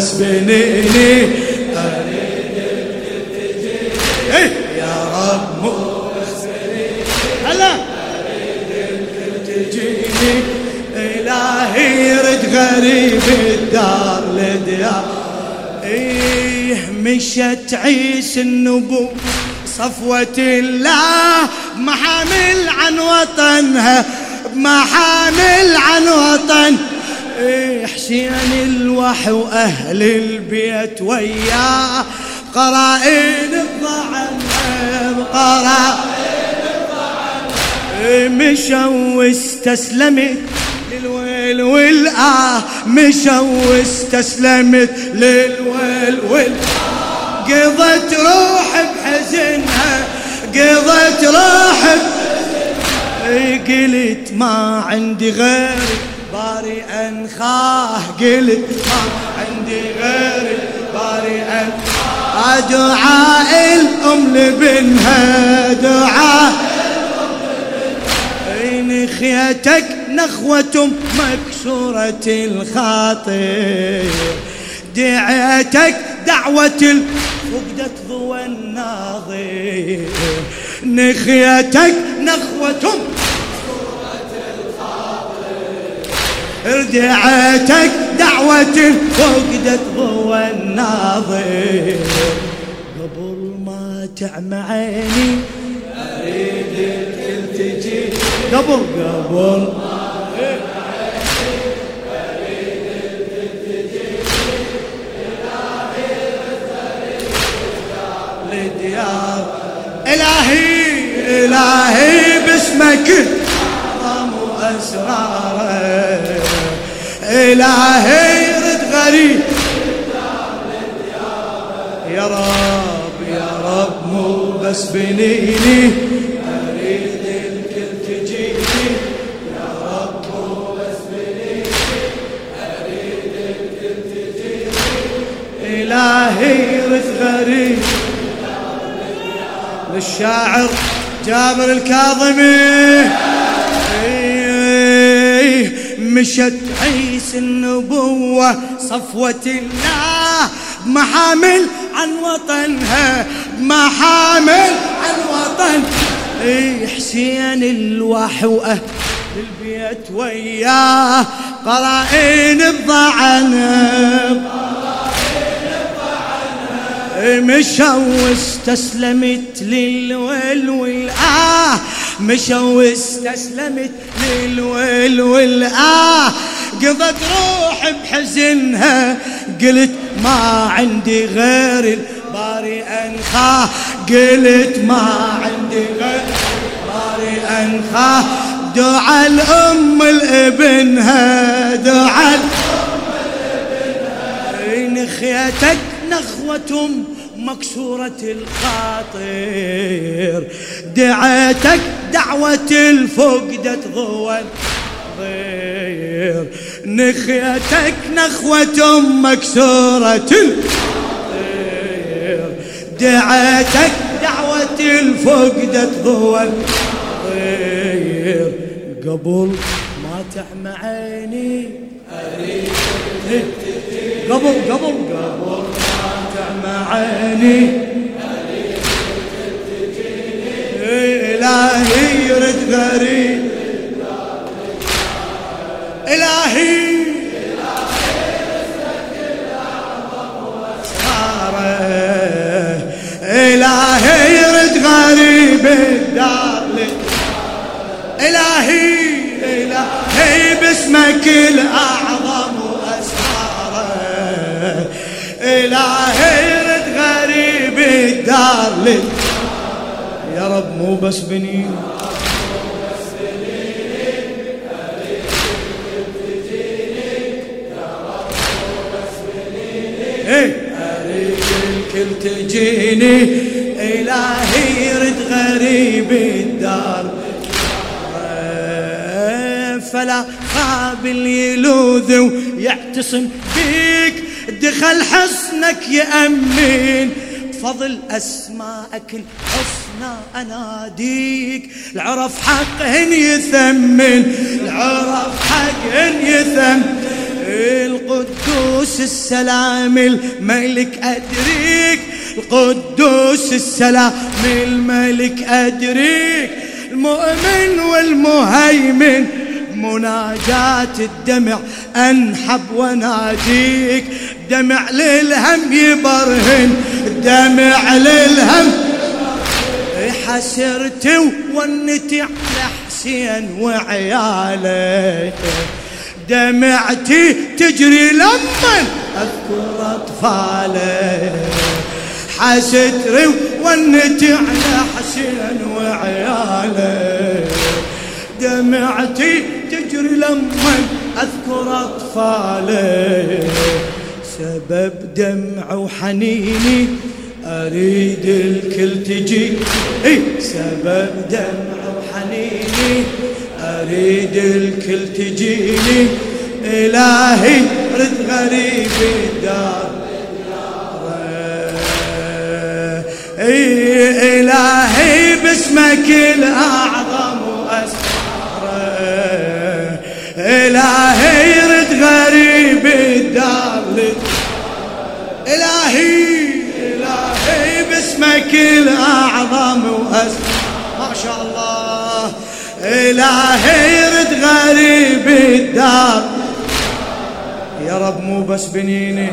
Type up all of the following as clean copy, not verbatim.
بس بنيني اريد تجيني يا رب مو بس بنيني هلا اريد تجيني الهي يرد غريب الدار لديار مشت عيش النبو صفوة الله محامل عن وطنها محامل عن وطن حسين الوحي وأهل البيت وياه قرائن الضعن قرائن الضعن مشوا واستسلمت للويل والآه مشوا واستسلمت للويل والآه قضت روح بحزنها قضت روح بحزنها قلت ما عندي غير باري أنخاه قلت ما عندي غير باري أنخاه دعاء الأم لبنها دعاء نخيتك نخوة مكسورة الخاطر دعيتك دعوة فقدت ضوى الناظر نخيتك نخوة مكسورة الخاطر دعيتك دعوة فقدت ضوى الناظر قبل ما تعمى عيني أريد تلتجي قبل لديار إلهي باسمك أعظم أسراره إلهي رد غريب يا رب مو بس بنيني أريد الكل تجيني يا رب مو بس بنيني أريد الكل تجيني إلهي رد غريب للشاعر جابر الكاظمي مشت عيس النبوة صفوة الله محامل عن وطنها محامل عن وطن حسين الوحي وأهل البيت وياه قرائن الضعن مشوا واستسلمت للويل والآه مشوا واستسلمت للويل والآه قضت روح بحزنها قلت ما عندي غير الباري أنخاه قلت ما عندي غير الباري أنخاه دعا الأم لابنها دعا الأم لابنها نخيتك نخوة مكسورة الخاطر دعيتك دعوة الفقدة ضوى الضير نخيتك نخوة مكسورة الخاطر دعيتك دعوة الفقدة ضوى الضير قبل ما تعمى عيني أريد قبل عيني إلهي يرد غريب إلهي إلهي يرد غريب الدار إلهي باسمك الأعظم أسراره إلهي يرد غريب الدار يا رب مو بس بني أريد الكل تجيني إلهي يرد غريب الدار فلا خاب يلوذ ويعتصم بيك دخل حصنك يأمن فضل أسماءك الحسنى أناديك العرف حقهن يثمن العرف حقهن يثمن القدوس السلام الملك أدريك، القدوس السلام الملك أدريك، المؤمن والمهيمن مناجاة الدمع أنحب وناديك، دمع للهم يبرهن، دمع للهم حسرتي ونتي على حسين وعياله، دمعتي تجري لما أذكر أطفاله، حسرتي ونتي على حسين وعياله، دمعتي تجري لما أذكر أطفاله، سبب دمع وحنيني أريد الكل تجي، سبب دمع وحنيني أريد الكل تجيني، إلهي رد غريب الدار، إلهي باسمك الأعظم وأسرى، إلهي رد غريب الدار، إلهي باسمك الأعظم وأسرى، ما شاء الله، إلهي رد غريب الدار، يا رب مو بس بنيني،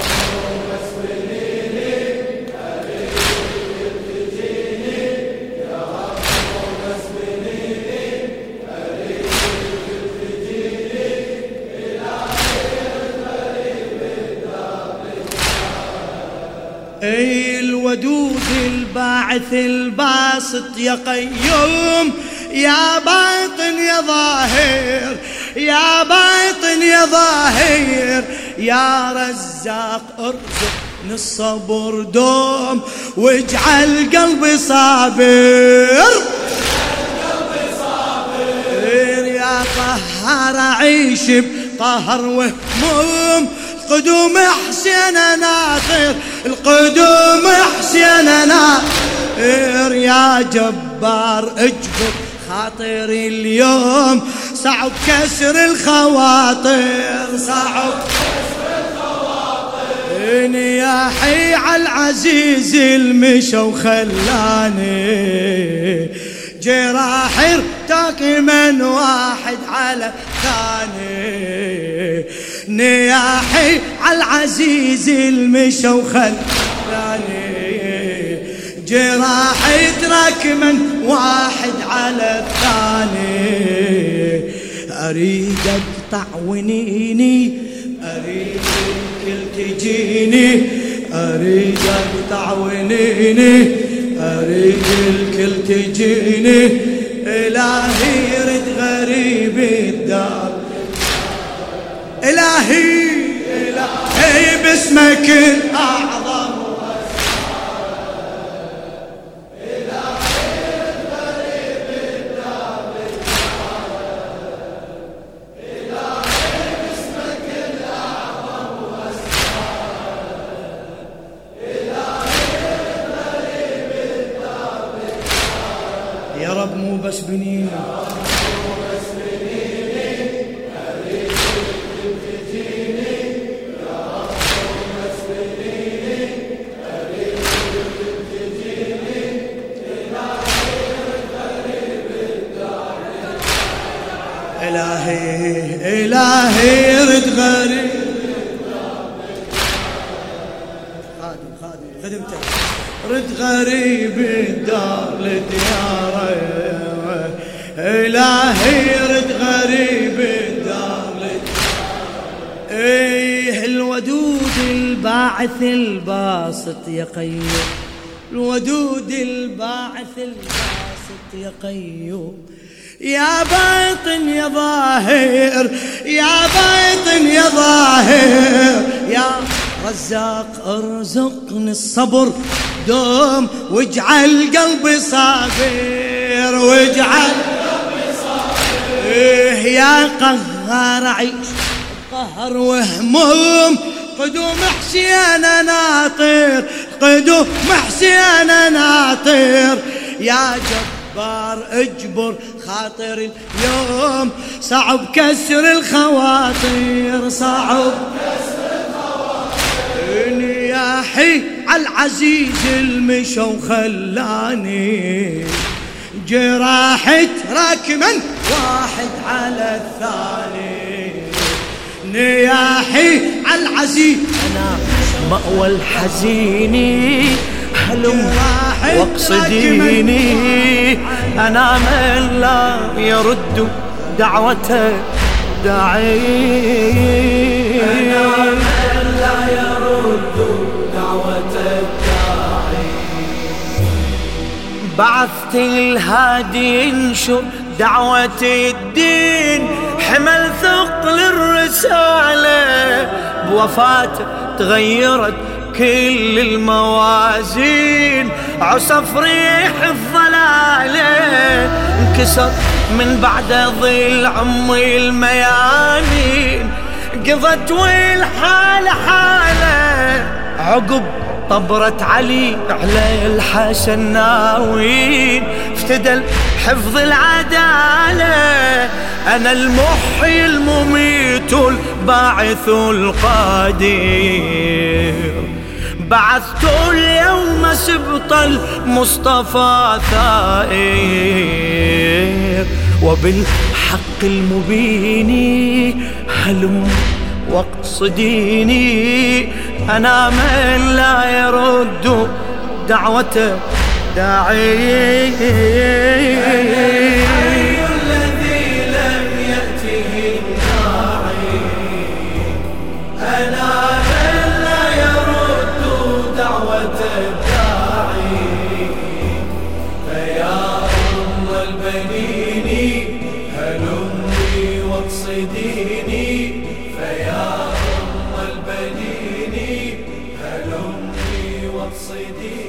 الودود الباعث الباسط يا قيوم، يا باطن يا ظاهر، يا باطن يا ظاهر، يا رزاق ارزقني الصبر دوم، واجعل قلبي صابر، يا قهار اعيش بقهر وهموم، القدوم حسين ناطر، القدوم حسين ناطر، يا جبار اجبر خاطري اليوم، صعب كسر الخواطر، صعب كسر الخواطر، نياحي على العزيز المشى وخلاني، جراحي ارتاك من واحد على ثاني، نياحي على العزيز المشى وخلاني، جراحي ترك من واحد على الثاني، أريد أقطع ونيني، أريد الكل تجيني، أريد أقطع ونيني، أريد الكل تجيني، إلهي رد غريب الدار، إلهي إلهي باسمك الأعظم، إلهي رد غريب الدار، إلهي باسمك الأعظم، إلهي رد غريب الدار، يا رب مو بس بنينا، إلهي إلهي رد غريب، خادم خدمتك، رد غريب الدار لدياره، إلهي رد غريب الدار لدياره، إيه الودود الباعث الباسط يا قيوم، الودود الباعث الباسط يا قيوم، يا باطن يا ظاهر، يا باطن يا ظاهر، يا رزاق ارزقني الصبر دوم، واجعل قلبي صابر، واجعل قلبي صابر، يا قهار اعيش قهر وهموم، قدوم حسين ناطر، قدوم حسين ناطر، يا جبار جبار اجبر خاطر اليوم، صعب كسر الخواطر، صعب كسر الخواطر. نياحي عالعزيز المشى وخلاني، جراحة راكما واحد على الثاني. نياحي عالعزيز أنا مأوى الحزيني، هلم واقصديني. أنا من لا يرد دعوة داعي، أنا من لا يرد دعوة الداعي. بعثت الهادي ينشر دعوة الدين، حمل ثقل الرسالة، بوفاته تغيرت كل الموازين. عصف ريح الضلالة انكسر من بعد ظل عمي الميامين، قضت والحالة حالة عقب طبرت علي على الحسن ناوين. افتدى حفظ العدالة، أنا المحيي المميت الباعث القادر. بعثت اليوم سبط المصطفى ثائر، وبالحق المبين هلم واقصديني. أنا من لا يرد دعوة داعي، الذي لم يأته الداعي. أنا من لا يرد دعوة الداعي، فيا أم البنين هلمي واقصديني. فيا أم البنين هلمي واقصديني.